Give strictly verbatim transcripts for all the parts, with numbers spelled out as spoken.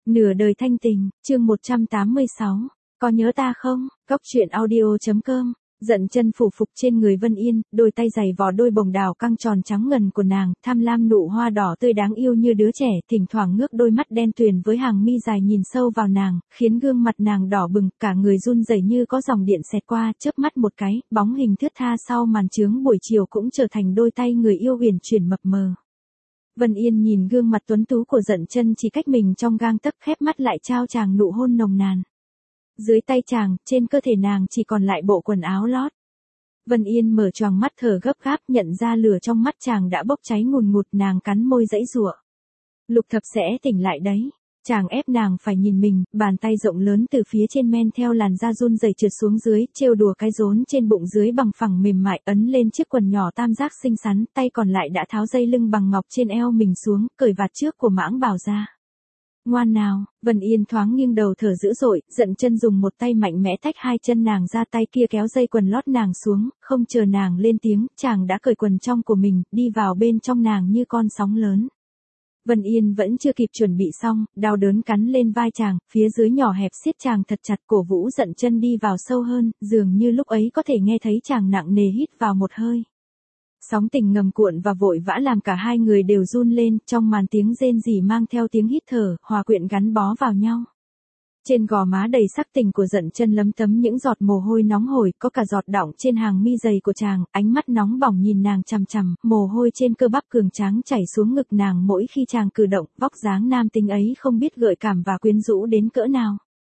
Nửa đời thanh tình, chương một trăm tám mươi sáu. Có nhớ ta không? Cốc truyện audio chấm com. Dận chân phủ phục trên người Vân Yên, đôi tay giày vò đôi bồng đào căng tròn trắng ngần của nàng, tham lam nụ hoa đỏ tươi đáng yêu như đứa trẻ, thỉnh thoảng ngước đôi mắt đen tuyền với hàng mi dài nhìn sâu vào nàng, khiến gương mặt nàng đỏ bừng, cả người run rẩy như có dòng điện xẹt qua, chớp mắt một cái, bóng hình thướt tha sau màn chướng buổi chiều cũng trở thành đôi tay người yêu uyển chuyển mập mờ. Vân Yên nhìn gương mặt tuấn tú của Dận chân chỉ cách mình trong gang tấc, khép mắt lại trao chàng nụ hôn nồng nàn. Dưới tay chàng, trên cơ thể nàng chỉ còn lại bộ quần áo lót. Vân Yên mở choàng mắt thở gấp gáp, nhận ra lửa trong mắt chàng đã bốc cháy ngùn ngụt, nàng cắn môi giãy giụa. Lục Thập sẽ tỉnh lại đấy. Chàng ép nàng phải nhìn mình, bàn tay rộng lớn từ phía trên men theo làn da run rẩy trượt xuống dưới, trêu đùa cái rốn trên bụng dưới bằng phẳng mềm mại, ấn lên chiếc quần nhỏ tam giác xinh xắn, tay còn lại đã tháo dây lưng bằng ngọc trên eo mình xuống, cởi vạt trước của mãng bảo ra. Ngoan nào, Vân Yên thoáng nghiêng đầu thở dữ dội, Dận chân dùng một tay mạnh mẽ tách hai chân nàng ra, tay kia kéo dây quần lót nàng xuống, không chờ nàng lên tiếng, chàng đã cởi quần trong của mình, đi vào bên trong nàng như con sóng lớn. Vân Yên vẫn chưa kịp chuẩn bị xong, đau đớn cắn lên vai chàng, phía dưới nhỏ hẹp siết chàng thật chặt, cổ vũ Dận chân đi vào sâu hơn, dường như lúc ấy có thể nghe thấy chàng nặng nề hít vào một hơi. Sóng tình ngầm cuộn và vội vã làm cả hai người đều run lên, trong màn tiếng rên rỉ mang theo tiếng hít thở, hòa quyện gắn bó vào nhau. Trên gò má đầy sắc tình của Dận chân lấm tấm những giọt mồ hôi nóng hổi, có cả giọt đọng trên hàng mi dày của chàng, ánh mắt nóng bỏng nhìn nàng chằm chằm, mồ hôi trên cơ bắp cường tráng chảy xuống ngực nàng mỗi khi chàng cử động, vóc dáng nam tính ấy không biết gợi cảm và quyến rũ đến cỡ nào.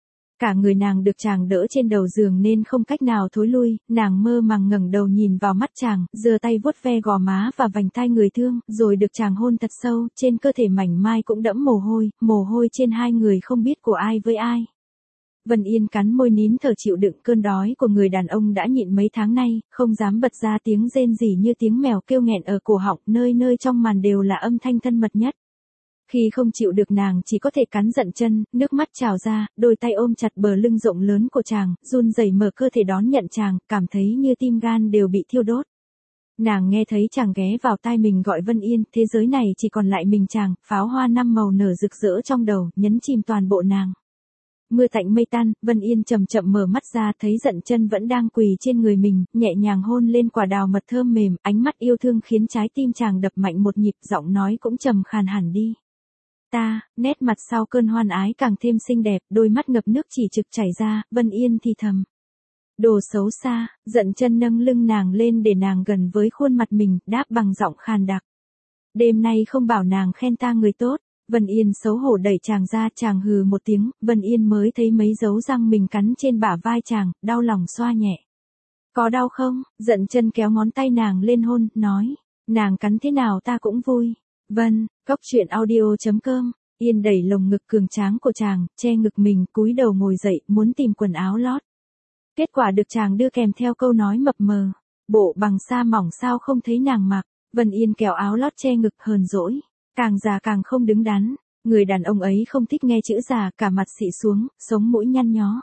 Cả người nàng được chàng đỡ trên đầu giường nên không cách nào thối lui, nàng mơ màng ngẩng đầu nhìn vào mắt chàng, giơ tay vuốt ve gò má và vành tai người thương, rồi được chàng hôn thật sâu, trên cơ thể mảnh mai cũng đẫm mồ hôi, mồ hôi trên hai người không biết của ai với ai. Vân Yên cắn môi nín thở chịu đựng cơn đói của người đàn ông đã nhịn mấy tháng nay, không dám bật ra tiếng rên rỉ như tiếng mèo kêu nghẹn ở cổ họng, nơi nơi trong màn đều là âm thanh thân mật nhất. Khi không chịu được nàng chỉ có thể cắn Dận chân, nước mắt trào ra, đôi tay ôm chặt bờ lưng rộng lớn của chàng, run rẩy mở cơ thể đón nhận chàng, cảm thấy như tim gan đều bị thiêu đốt. Nàng nghe thấy chàng ghé vào tai mình gọi Vân Yên, thế giới này chỉ còn lại mình chàng, pháo hoa năm màu nở rực rỡ trong đầu, nhấn chìm toàn bộ nàng. Mưa tạnh mây tan, Vân Yên chậm chậm mở mắt ra, thấy Dận chân vẫn đang quỳ trên người mình, nhẹ nhàng hôn lên quả đào mật thơm mềm, ánh mắt yêu thương khiến trái tim chàng đập mạnh một nhịp, giọng nói cũng trầm khàn hẳn đi. Ta, nét mặt sau cơn hoan ái càng thêm xinh đẹp, đôi mắt ngập nước chỉ trực chảy ra, Vân Yên thì thầm. Đồ xấu xa, Dận chân nâng lưng nàng lên để nàng gần với khuôn mặt mình, đáp bằng giọng khàn đặc. Đêm nay không bảo nàng khen ta người tốt. Vân Yên xấu hổ đẩy chàng ra, chàng hừ một tiếng, Vân Yên mới thấy mấy dấu răng mình cắn trên bả vai chàng, đau lòng xoa nhẹ. Có đau không? Dận chân kéo ngón tay nàng lên hôn, nói. Nàng cắn thế nào ta cũng vui. Vân, cốc truyện audio chấm com. Yên đẩy lồng ngực cường tráng của chàng, che ngực mình, cúi đầu ngồi dậy, muốn tìm quần áo lót. Kết quả được chàng đưa kèm theo câu nói mập mờ. Bộ bằng sa mỏng sao không thấy nàng mặc. Vân Yên kéo áo lót che ngực hờn dỗi. Càng già càng không đứng đắn, người đàn ông ấy không thích nghe chữ già, cả mặt xị xuống, sống mũi nhăn nhó.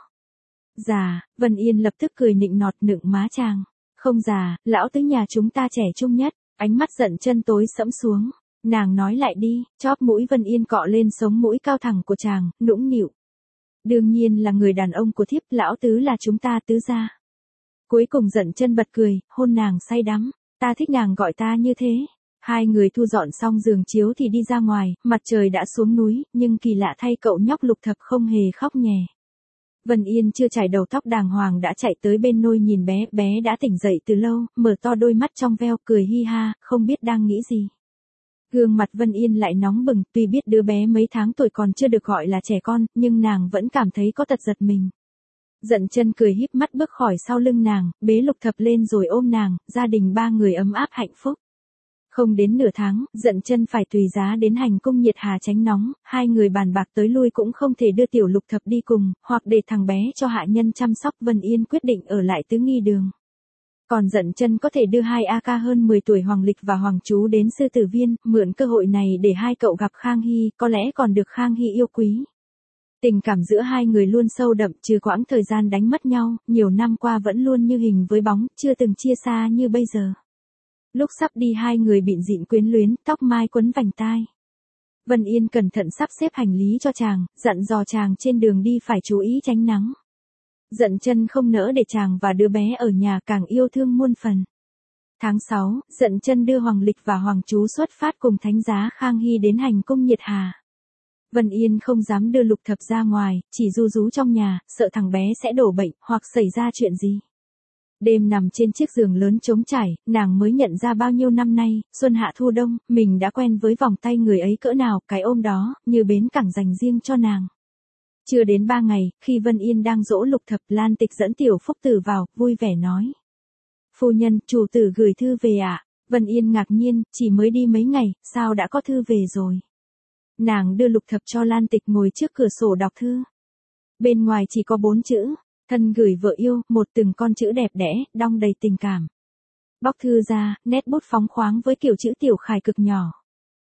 Già, Vân Yên lập tức cười nịnh nọt nựng má chàng. Không già, lão tứ nhà chúng ta trẻ trung nhất, ánh mắt Dận chân tối sẫm xuống. Nàng nói lại đi, chóp mũi Vân Yên cọ lên sống mũi cao thẳng của chàng, nũng nịu. Đương nhiên là người đàn ông của thiếp, lão tứ là chúng ta tứ gia. Cuối cùng Dận chân bật cười, hôn nàng say đắm, ta thích nàng gọi ta như thế. Hai người thu dọn xong giường chiếu thì đi ra ngoài, mặt trời đã xuống núi, nhưng kỳ lạ thay cậu nhóc Lục Thập không hề khóc nhè. Vân Yên chưa chải đầu tóc đàng hoàng đã chạy tới bên nôi nhìn bé, bé đã tỉnh dậy từ lâu, mở to đôi mắt trong veo, cười hi ha, không biết đang nghĩ gì. Gương mặt Vân Yên lại nóng bừng, tuy biết đứa bé mấy tháng tuổi còn chưa được gọi là trẻ con, nhưng nàng vẫn cảm thấy có tật giật mình. Dận chân cười híp mắt bước khỏi sau lưng nàng, bế Lục Thập lên rồi ôm nàng, gia đình ba người ấm áp hạnh phúc. Không đến nửa tháng, Dận chân phải tùy giá đến hành cung nhiệt hà tránh nóng, hai người bàn bạc tới lui cũng không thể đưa tiểu Lục Thập đi cùng, hoặc để thằng bé cho hạ nhân chăm sóc. Vân Yên quyết định ở lại Tứ Nghi Đường. Còn Dận chân có thể đưa hai a ca hơn mười tuổi Hoàng Lịch và Hoàng Chú đến Sư Tử Viên, mượn cơ hội này để hai cậu gặp Khang Hy, có lẽ còn được Khang Hy yêu quý. Tình cảm giữa hai người luôn sâu đậm, trừ quãng thời gian đánh mất nhau, nhiều năm qua vẫn luôn như hình với bóng, chưa từng chia xa như bây giờ. Lúc sắp đi hai người bịn dịn quyến luyến, tóc mai quấn vành tai. Vân Yên cẩn thận sắp xếp hành lý cho chàng, dặn dò chàng trên đường đi phải chú ý tránh nắng. Dận Chân không nỡ để chàng và đứa bé ở nhà, càng yêu thương muôn phần. Tháng sáu, Dận Chân đưa Hoàng Lịch và Hoàng Chú xuất phát cùng Thánh giá Khang Hy đến hành cung Nhiệt Hà. Vân Yên không dám đưa Lục Thập ra ngoài, chỉ ru rú trong nhà, sợ thằng bé sẽ đổ bệnh hoặc xảy ra chuyện gì. Đêm nằm trên chiếc giường lớn trống trải, nàng mới nhận ra bao nhiêu năm nay, xuân hạ thu đông, mình đã quen với vòng tay người ấy cỡ nào, cái ôm đó, như bến cảng dành riêng cho nàng. Chưa đến ba ngày, khi Vân Yên đang dỗ Lục Thập, Lan Tịch dẫn Tiểu Phúc Tử vào, vui vẻ nói. Phu nhân, chủ tử gửi thư về ạ. À? Vân Yên ngạc nhiên, chỉ mới đi mấy ngày, sao đã có thư về rồi. Nàng đưa Lục Thập cho Lan Tịch ngồi trước cửa sổ đọc thư. Bên ngoài chỉ có bốn chữ, thân gửi vợ yêu, một từng con chữ đẹp đẽ, đong đầy tình cảm. Bóc thư ra, nét bút phóng khoáng với kiểu chữ tiểu khải cực nhỏ.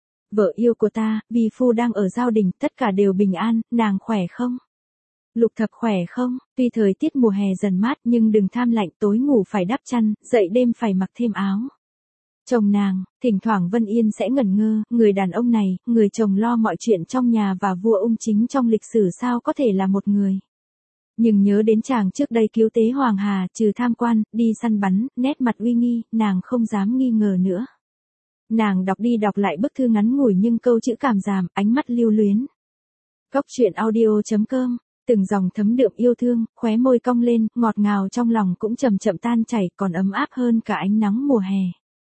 Vợ yêu của ta, vì phu đang ở giao đình, tất cả đều bình an, nàng khỏe không? Lục Thập khỏe không? Tuy thời tiết mùa hè dần mát nhưng đừng tham lạnh, tối ngủ phải đắp chăn, dậy đêm phải mặc thêm áo. Chồng nàng, thỉnh thoảng Vân Yên sẽ ngẩn ngơ, người đàn ông này, người chồng lo mọi chuyện trong nhà và vua ung chính trong lịch sử sao có thể là một người. Nhưng nhớ đến chàng trước đây cứu tế Hoàng Hà, trừ tham quan, đi săn bắn, nét mặt uy nghi, nàng không dám nghi ngờ nữa. Nàng đọc đi đọc lại bức thư ngắn ngủi nhưng câu chữ cảm giảm, ánh mắt lưu luyến. Cốc truyện audio chấm com, từng dòng thấm đượm yêu thương, khóe môi cong lên, ngọt ngào trong lòng cũng chậm chậm tan chảy, còn ấm áp hơn cả ánh nắng mùa hè.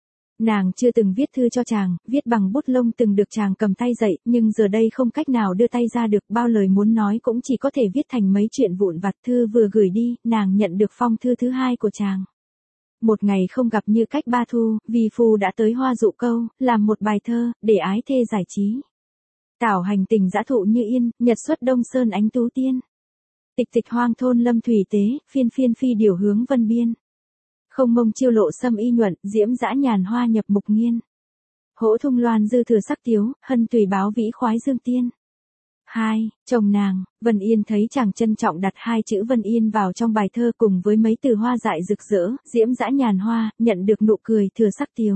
Nàng chưa từng viết thư cho chàng, viết bằng bút lông từng được chàng cầm tay dậy, nhưng giờ đây không cách nào đưa tay ra được, bao lời muốn nói cũng chỉ có thể viết thành mấy chuyện vụn vặt. Thư vừa gửi đi, nàng nhận được phong thư thứ hai của chàng. Một ngày không gặp như cách ba thu, vì phu đã tới Hoa Dụ Câu, làm một bài thơ, để ái thê giải trí. Tảo hành tình dã thụ như yên, nhật xuất đông sơn ánh tú tiên. Tịch tịch hoang thôn lâm thủy tế, phiên phiên phi điều hướng vân biên. Không mông chiêu lộ sâm y nhuận, diễm dã nhàn hoa nhập mục nghiên. Hỗ thung loan dư thừa sắc tiếu, hân tùy báo vĩ khoái dương tiên. Hai, chồng nàng, Vân Yên thấy chàng trân trọng đặt hai chữ Vân Yên vào trong bài thơ cùng với mấy từ hoa dại rực rỡ, diễm dã nhàn hoa, nhận được nụ cười thừa sắc tiếu.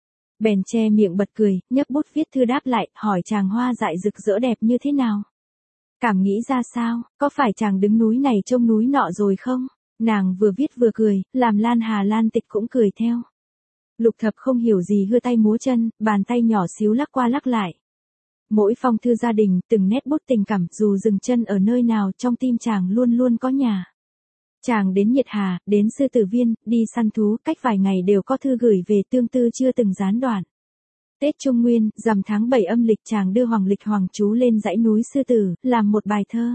Bèn che miệng bật cười, nhấc bút viết thư đáp lại, hỏi chàng hoa dại rực rỡ đẹp như thế nào. Cảm nghĩ ra sao, có phải chàng đứng núi này trông núi nọ rồi không? Nàng vừa viết vừa cười, làm Lan Hà Lan Tịch cũng cười theo. Lục Thập không hiểu gì hưa tay múa chân, bàn tay nhỏ xíu lắc qua lắc lại. Mỗi phong thư gia đình, từng nét bút tình cảm, dù dừng chân ở nơi nào trong tim chàng luôn luôn có nhà. Chàng đến Nhiệt Hà, đến Sư Tử Viên, đi săn thú, cách vài ngày đều có thư gửi về, tương tư chưa từng gián đoạn. Tết Trung Nguyên, rằm tháng bảy âm lịch, chàng đưa Hoàng Lịch Hoàng Chú lên dãy núi Sư Tử, làm một bài thơ.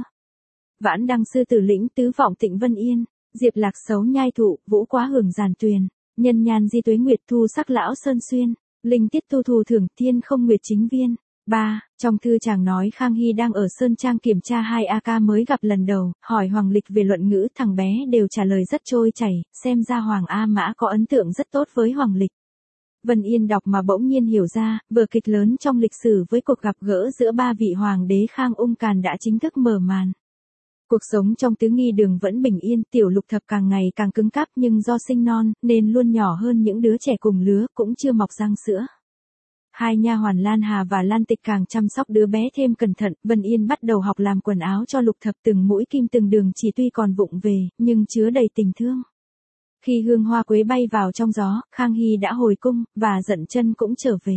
Vãn đăng Sư Tử lĩnh, tứ vọng tịnh Vân Yên. Diệp lạc xấu nhai thụ, vũ quá hưởng giàn tuyền, nhân nhan di tuế nguyệt thu sắc lão sơn xuyên, linh tiết tu thù thưởng thiên không nguyệt chính viên. ba. Trong thư chàng nói Khang Hy đang ở Sơn Trang kiểm tra hai a ca mới gặp lần đầu, hỏi Hoàng Lịch về luận ngữ, thằng bé đều trả lời rất trôi chảy, xem ra Hoàng A Mã có ấn tượng rất tốt với Hoàng Lịch. Vân Yên đọc mà bỗng nhiên hiểu ra, vở kịch lớn trong lịch sử với cuộc gặp gỡ giữa ba vị hoàng đế Khang Ung Càn đã chính thức mở màn. Cuộc sống trong tứ nghi đường vẫn bình yên, Tiểu Lục Thập càng ngày càng cứng cáp nhưng do sinh non, nên luôn nhỏ hơn những đứa trẻ cùng lứa, cũng chưa mọc răng sữa. Hai nha hoàn Lan Hà và Lan Tịch càng chăm sóc đứa bé thêm cẩn thận, Vân Yên bắt đầu học làm quần áo cho Lục Thập, từng mũi kim từng đường chỉ tuy còn vụng về, nhưng chứa đầy tình thương. Khi hương hoa quế bay vào trong gió, Khang Hy đã hồi cung, và Dận Chân cũng trở về.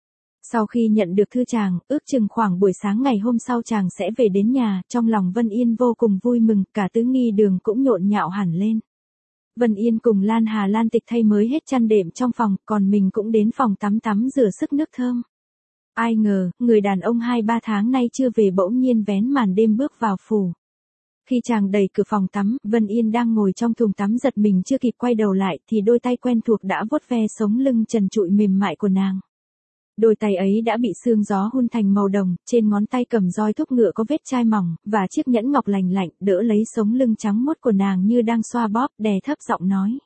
Sau khi nhận được thư chàng, ước chừng khoảng buổi sáng ngày hôm sau chàng sẽ về đến nhà, trong lòng Vân Yên vô cùng vui mừng, cả tứ nghi đường cũng nhộn nhạo hẳn lên. Vân Yên cùng Lan Hà Lan Tịch thay mới hết chăn đệm trong phòng, còn mình cũng đến phòng tắm tắm rửa sức nước thơm. Ai ngờ, người đàn ông hai ba tháng nay chưa về bỗng nhiên vén màn đêm bước vào phủ. Khi chàng đẩy cửa phòng tắm, Vân Yên đang ngồi trong thùng tắm giật mình chưa kịp quay đầu lại thì đôi tay quen thuộc đã vuốt ve sống lưng trần trụi mềm mại của nàng. Đôi tay ấy đã bị sương gió hun thành màu đồng, trên ngón tay cầm roi thúc ngựa có vết chai mỏng, và chiếc nhẫn ngọc lành lạnh đỡ lấy sống lưng trắng muốt của nàng như đang xoa bóp, đè thấp giọng nói.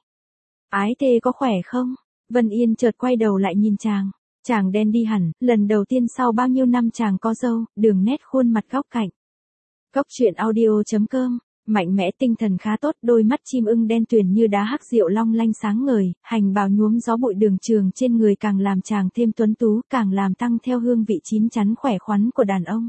Ái thê có khỏe không? Vân Yên chợt quay đầu lại nhìn chàng. Chàng đen đi hẳn, lần đầu tiên sau bao nhiêu năm chàng có râu, đường nét khuôn mặt góc cạnh. Cốc truyện audio chấm com mạnh mẽ tinh thần khá tốt, đôi mắt chim ưng đen tuyền như đá hắc rượu long lanh sáng ngời, hành bào nhuốm gió bụi đường trường trên người càng làm chàng thêm tuấn tú, càng làm tăng theo hương vị chín chắn khỏe khoắn của đàn ông.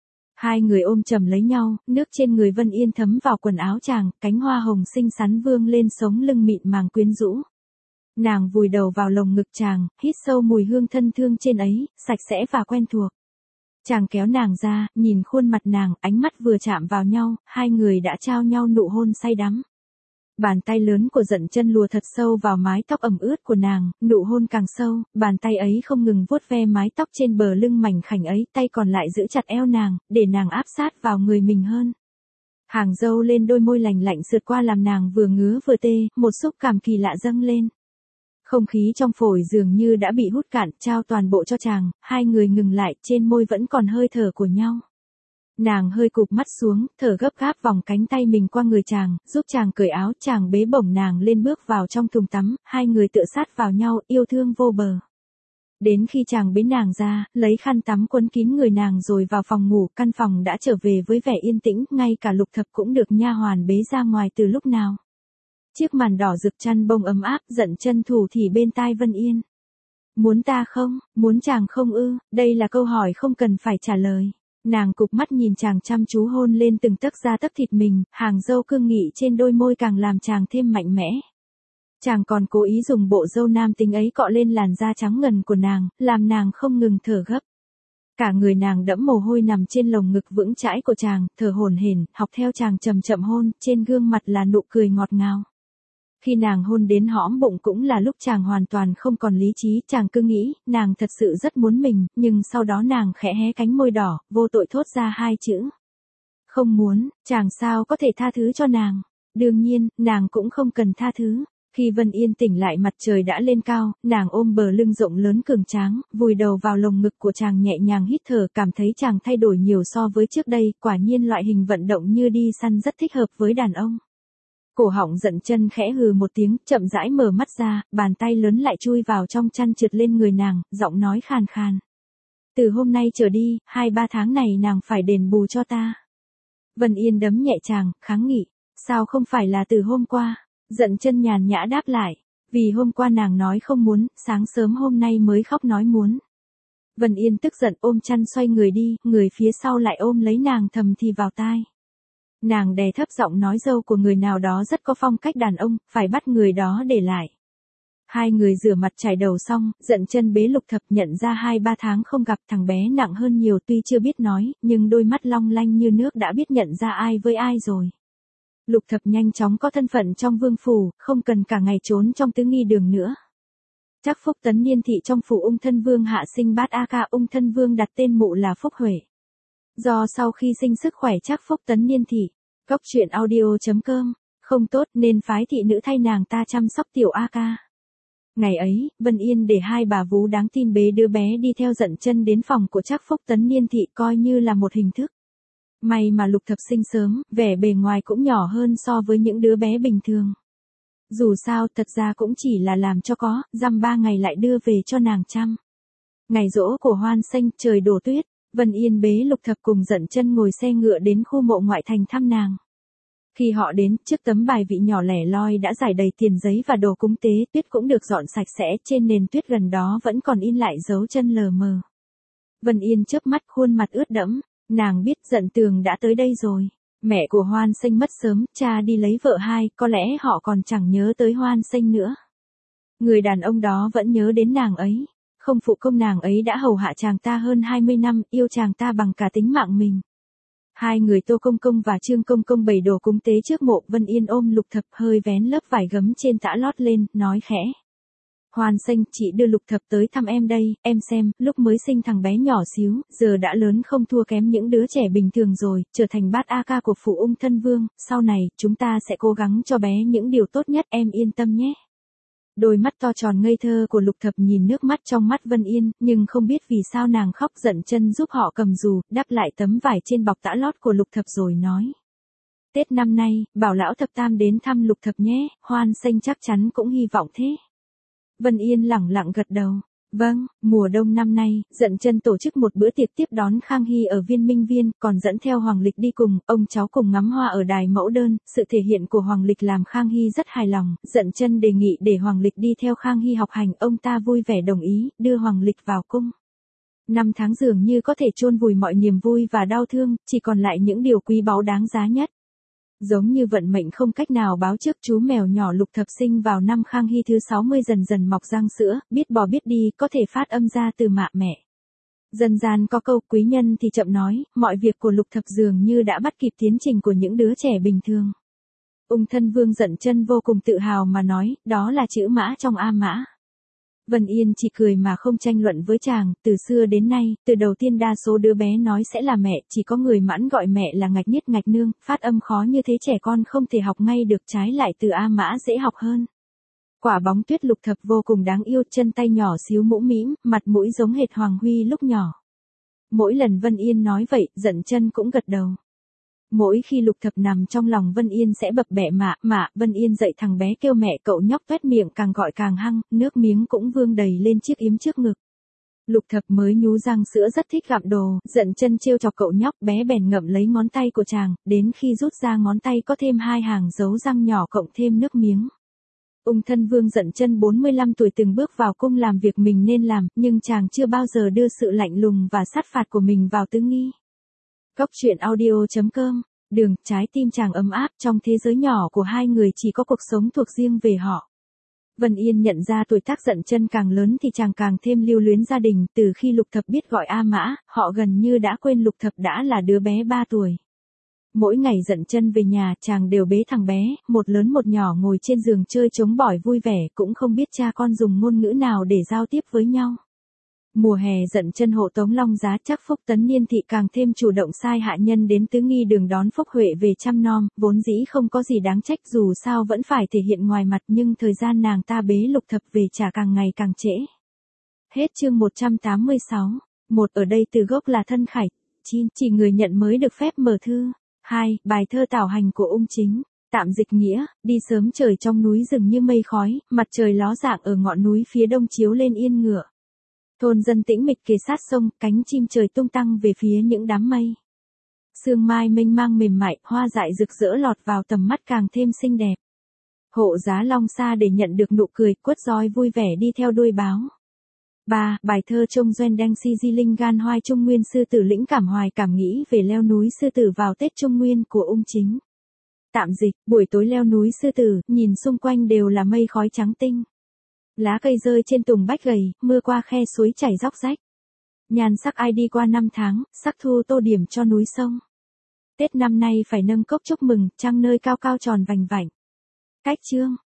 Hai người ôm chầm lấy nhau, nước trên người Vân Yên thấm vào quần áo chàng, cánh hoa hồng xinh xắn vương lên sống lưng mịn màng quyến rũ. Nàng vùi đầu vào lồng ngực chàng, hít sâu mùi hương thân thương trên ấy, sạch sẽ và quen thuộc. Chàng kéo nàng ra, nhìn khuôn mặt nàng, ánh mắt vừa chạm vào nhau, hai người đã trao nhau nụ hôn say đắm. Bàn tay lớn của Dận Chân lùa thật sâu vào mái tóc ẩm ướt của nàng, nụ hôn càng sâu, bàn tay ấy không ngừng vuốt ve mái tóc trên bờ lưng mảnh khảnh ấy, tay còn lại giữ chặt eo nàng, để nàng áp sát vào người mình hơn. Hàng râu lên đôi môi lành lạnh sượt qua làm nàng vừa ngứa vừa tê, một xúc cảm kỳ lạ dâng lên. Không khí trong phổi dường như đã bị hút cạn, trao toàn bộ cho chàng, hai người ngừng lại, trên môi vẫn còn hơi thở của nhau. Nàng hơi cụp mắt xuống, thở gấp gáp vòng cánh tay mình qua người chàng, giúp chàng cởi áo, chàng bế bổng nàng lên bước vào trong thùng tắm, hai người tựa sát vào nhau, yêu thương vô bờ. Đến khi chàng bế nàng ra, lấy khăn tắm quấn kín người nàng rồi vào phòng ngủ, căn phòng đã trở về với vẻ yên tĩnh, ngay cả Lục Thập cũng được nha hoàn bế ra ngoài từ lúc nào. Chiếc màn đỏ rực chăn bông ấm áp, Dận Chân thủ thì bên tai Vân Yên. Muốn ta không, muốn chàng không ư, đây là câu hỏi không cần phải trả lời. Nàng cụp mắt nhìn chàng chăm chú hôn lên từng tấc da tấc thịt mình, hàng râu cương nghị trên đôi môi càng làm chàng thêm mạnh mẽ. Chàng còn cố ý dùng bộ râu nam tính ấy cọ lên làn da trắng ngần của nàng, làm nàng không ngừng thở gấp. Cả người nàng đẫm mồ hôi nằm trên lồng ngực vững chãi của chàng, thở hổn hển, học theo chàng chậm chậm hôn, trên gương mặt là nụ cười ngọt ngào. Khi nàng hôn đến hõm bụng cũng là lúc chàng hoàn toàn không còn lý trí, chàng cứ nghĩ, nàng thật sự rất muốn mình, nhưng sau đó nàng khẽ hé cánh môi đỏ, vô tội thốt ra hai chữ. Không muốn, chàng sao có thể tha thứ cho nàng. Đương nhiên, nàng cũng không cần tha thứ. Khi Vân Yên tỉnh lại mặt trời đã lên cao, nàng ôm bờ lưng rộng lớn cường tráng, vùi đầu vào lồng ngực của chàng nhẹ nhàng hít thở, cảm thấy chàng thay đổi nhiều so với trước đây, quả nhiên loại hình vận động như đi săn rất thích hợp với đàn ông. Cổ họng Dận Chân khẽ hừ một tiếng, chậm rãi mở mắt ra, bàn tay lớn lại chui vào trong chăn trượt lên người nàng, giọng nói khàn khàn. Từ hôm nay trở đi, hai ba tháng này nàng phải đền bù cho ta. Vân Yên đấm nhẹ chàng, kháng nghị. Sao không phải là từ hôm qua? Dận Chân nhàn nhã đáp lại. Vì hôm qua nàng nói không muốn, sáng sớm hôm nay mới khóc nói muốn. Vân Yên tức giận ôm chăn xoay người đi, người phía sau lại ôm lấy nàng thầm thì vào tai. Nàng đè thấp giọng nói dâu của người nào đó rất có phong cách đàn ông, phải bắt người đó để lại. Hai người rửa mặt chải đầu xong, Dận Chân bế Lục Thập, nhận ra hai ba tháng không gặp thằng bé nặng hơn nhiều, tuy chưa biết nói, nhưng đôi mắt long lanh như nước đã biết nhận ra ai với ai rồi. Lục Thập nhanh chóng có thân phận trong vương phủ, không cần cả ngày trốn trong tứ nghi đường nữa. Trác Phúc Tấn niên thị trong phủ Ung Thân Vương hạ sinh bát A Ca, Ung Thân Vương đặt tên mụ là Phúc Huệ. Do sau khi sinh sức khỏe Trác Phúc Tấn niên thị, Cốc truyện audio chấm com, không tốt nên phái thị nữ thay nàng ta chăm sóc tiểu A Ca. Ngày ấy, Vân Yên để hai bà vú đáng tin bế đứa bé đi theo Dận Chân đến phòng của Trác Phúc Tấn niên thị, coi như là một hình thức. May mà Lục Thập sinh sớm, vẻ bề ngoài cũng nhỏ hơn so với những đứa bé bình thường. Dù sao, thật ra cũng chỉ là làm cho có, dăm ba ngày lại đưa về cho nàng chăm. Ngày giỗ của Hoan Xanh, trời đổ tuyết, Vân Yên bế Lục Thập cùng Dận Chân ngồi xe ngựa đến khu mộ ngoại thành thăm nàng. Khi họ đến, trước tấm bài vị nhỏ lẻ loi đã rải đầy tiền giấy và đồ cúng tế, tuyết cũng được dọn sạch sẽ, trên nền tuyết gần đó vẫn còn in lại dấu chân lờ mờ. Vân Yên chớp mắt, khuôn mặt ướt đẫm, nàng biết Dận Tường đã tới đây rồi. Mẹ của Hoan Xanh mất sớm, cha đi lấy vợ hai, có lẽ họ còn chẳng nhớ tới Hoan Xanh nữa. Người đàn ông đó vẫn nhớ đến nàng ấy. Không phụ công nàng ấy đã hầu hạ chàng ta hơn hai mươi năm, yêu chàng ta bằng cả tính mạng mình. Hai người Tô Công Công và Trương Công Công bày đồ cúng tế trước mộ, Vân Yên ôm Lục Thập hơi vén lớp vải gấm trên tã lót lên, nói khẽ. Hoan Xanh, chị đưa Lục Thập tới thăm em đây, em xem, lúc mới sinh thằng bé nhỏ xíu, giờ đã lớn không thua kém những đứa trẻ bình thường rồi, trở thành bát A Ca của phủ Ung Thân Vương, sau này, chúng ta sẽ cố gắng cho bé những điều tốt nhất, em yên tâm nhé. Đôi mắt to tròn ngây thơ của Lục Thập nhìn nước mắt trong mắt Vân Yên, nhưng không biết vì sao nàng khóc. Dận Chân giúp họ cầm dù, đắp lại tấm vải trên bọc tã lót của Lục Thập rồi nói. Tết năm nay, bảo lão thập tam đến thăm Lục Thập nhé, Hoan Xanh chắc chắn cũng hy vọng thế. Vân Yên lẳng lặng gật đầu. Vâng, mùa đông năm nay, Dận Chân tổ chức một bữa tiệc tiếp đón Khang Hy ở Viên Minh Viên, còn dẫn theo Hoàng Lịch đi cùng, ông cháu cùng ngắm hoa ở đài mẫu đơn, sự thể hiện của Hoàng Lịch làm Khang Hy rất hài lòng, Dận Chân đề nghị để Hoàng Lịch đi theo Khang Hy học hành, ông ta vui vẻ đồng ý, đưa Hoàng Lịch vào cung. Năm tháng dường như có thể chôn vùi mọi niềm vui và đau thương, chỉ còn lại những điều quý báu đáng giá nhất. Giống như vận mệnh không cách nào báo trước, chú mèo nhỏ Lục Thập sinh vào năm Khang Hy thứ sáu mươi dần dần mọc răng sữa, biết bò biết đi, có thể phát âm ra từ mạ mẹ. Dân gian có câu quý nhân thì chậm nói, mọi việc của Lục Thập dường như đã bắt kịp tiến trình của những đứa trẻ bình thường. Ung thân vương Dận Chân vô cùng tự hào mà nói, đó là chữ mã trong A Mã. Vân Yên chỉ cười mà không tranh luận với chàng, từ xưa đến nay, từ đầu tiên đa số đứa bé nói sẽ là mẹ, chỉ có người Mãn gọi mẹ là ngạch niết ngạch nương, phát âm khó như thế trẻ con không thể học ngay được, trái lại từ A Mã dễ học hơn. Quả bóng tuyết Lục Thập vô cùng đáng yêu, chân tay nhỏ xíu mũm mĩm, mặt mũi giống hệt Hoàng Huy lúc nhỏ. Mỗi lần Vân Yên nói vậy, Dận Chân cũng gật đầu. Mỗi khi Lục Thập nằm trong lòng Vân Yên sẽ bập bẹ mạ, mạ, Vân Yên dậy thằng bé kêu mẹ, cậu nhóc toét miệng càng gọi càng hăng, nước miếng cũng vương đầy lên chiếc yếm trước ngực. Lục Thập mới nhú răng sữa rất thích gặm đồ, Dận Chân trêu chọc cậu nhóc, bé bèn ngậm lấy ngón tay của chàng, đến khi rút ra ngón tay có thêm hai hàng dấu răng nhỏ cộng thêm nước miếng. Ung thân vương Dận Chân bốn mươi lăm tuổi từng bước vào cung làm việc mình nên làm, nhưng chàng chưa bao giờ đưa sự lạnh lùng và sát phạt của mình vào tứ nghi. Cốc truyện audio chấm com, đường, trái tim chàng ấm áp, trong thế giới nhỏ của hai người chỉ có cuộc sống thuộc riêng về họ. Vân Yên nhận ra tuổi tác Dận Chân càng lớn thì chàng càng thêm lưu luyến gia đình, từ khi Lục Thập biết gọi A Mã, họ gần như đã quên Lục Thập đã là đứa bé ba tuổi. Mỗi ngày Dận Chân về nhà, chàng đều bế thằng bé, một lớn một nhỏ ngồi trên giường chơi trống bỏi vui vẻ, cũng không biết cha con dùng ngôn ngữ nào để giao tiếp với nhau. Mùa hè Dận Chân hộ tống Long Giá chắc Phúc Tấn Niên thị càng thêm chủ động sai hạ nhân đến tứ nghi đường đón Phúc Huệ về chăm nom, vốn dĩ không có gì đáng trách, dù sao vẫn phải thể hiện ngoài mặt, nhưng thời gian nàng ta bế Lục Thập về trả càng ngày càng trễ. Hết chương một trăm tám mươi sáu. Một ở đây từ gốc là thân khải. Chín chỉ người nhận mới được phép mở thư. Hai bài thơ tảo hành của Ung Chính. Tạm dịch nghĩa, đi sớm trời trong núi rừng như mây khói, mặt trời ló dạng ở ngọn núi phía đông chiếu lên yên ngựa. Thôn dân tĩnh mịch kề sát sông, cánh chim trời tung tăng về phía những đám mây. Sương mai mênh mang mềm mại, hoa dại rực rỡ lọt vào tầm mắt càng thêm xinh đẹp. Hộ giá Long Sa để nhận được nụ cười, quất roi vui vẻ đi theo đuôi báo. Ba bài thơ Trông Doen Đăng Si Di Linh Gan Hoai Trung Nguyên Sư Tử Lĩnh Cảm Hoài Cảm Nghĩ về leo núi Sư Tử vào Tết Trung Nguyên của Ung Chính. Tạm dịch, buổi tối leo núi Sư Tử, nhìn xung quanh đều là mây khói trắng tinh. Lá cây rơi trên tùng bách gầy, mưa qua khe suối chảy róc rách. Nhan sắc ai đi qua năm tháng, sắc thu tô điểm cho núi sông. Tết năm nay phải nâng cốc chúc mừng, trăng nơi cao cao tròn vành vạnh. Cách chương.